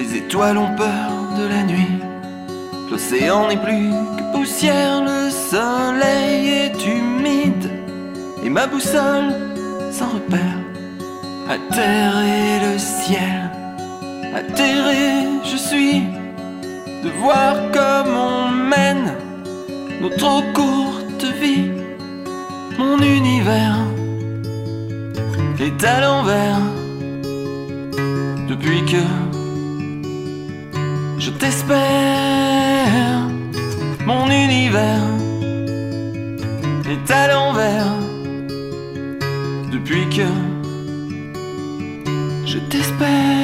Les étoiles ont peur de la nuit. L'océan n'est plus que poussière. Le soleil est humide et ma boussole sans repère. Atterré le ciel, atterré je suis, de voir comme on mène notre trop courte vie. Mon univers est à l'envers depuis que je t'espère. Mon univers est à l'envers depuis que je t'espère.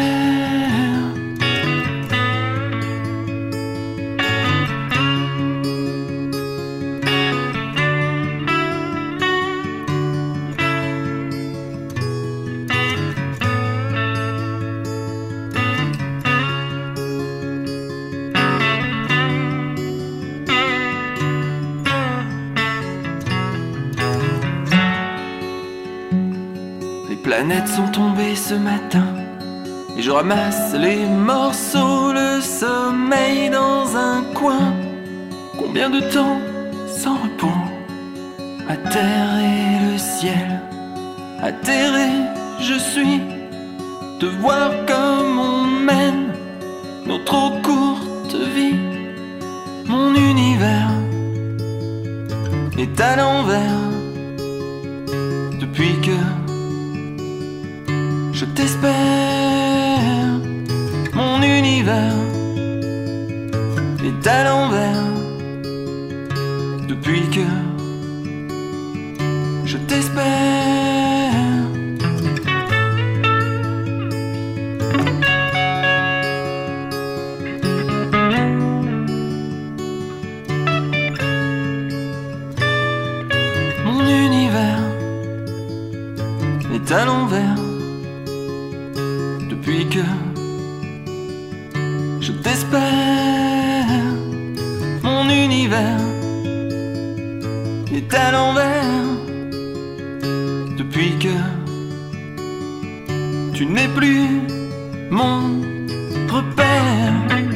Les planètes sont tombées ce matin et je ramasse les morceaux, le sommeil dans un coin. Combien de temps sans repos? Atterré le ciel, atterré je suis, de voir comme on mène notre trop courte vie. Mon univers est à l'envers depuis que je t'espère. Mon univers est à l'envers depuis que je t'espère. Mon univers est à l'envers depuis que je t'espère. Mon univers est à l'envers depuis que tu n'es plus mon repère.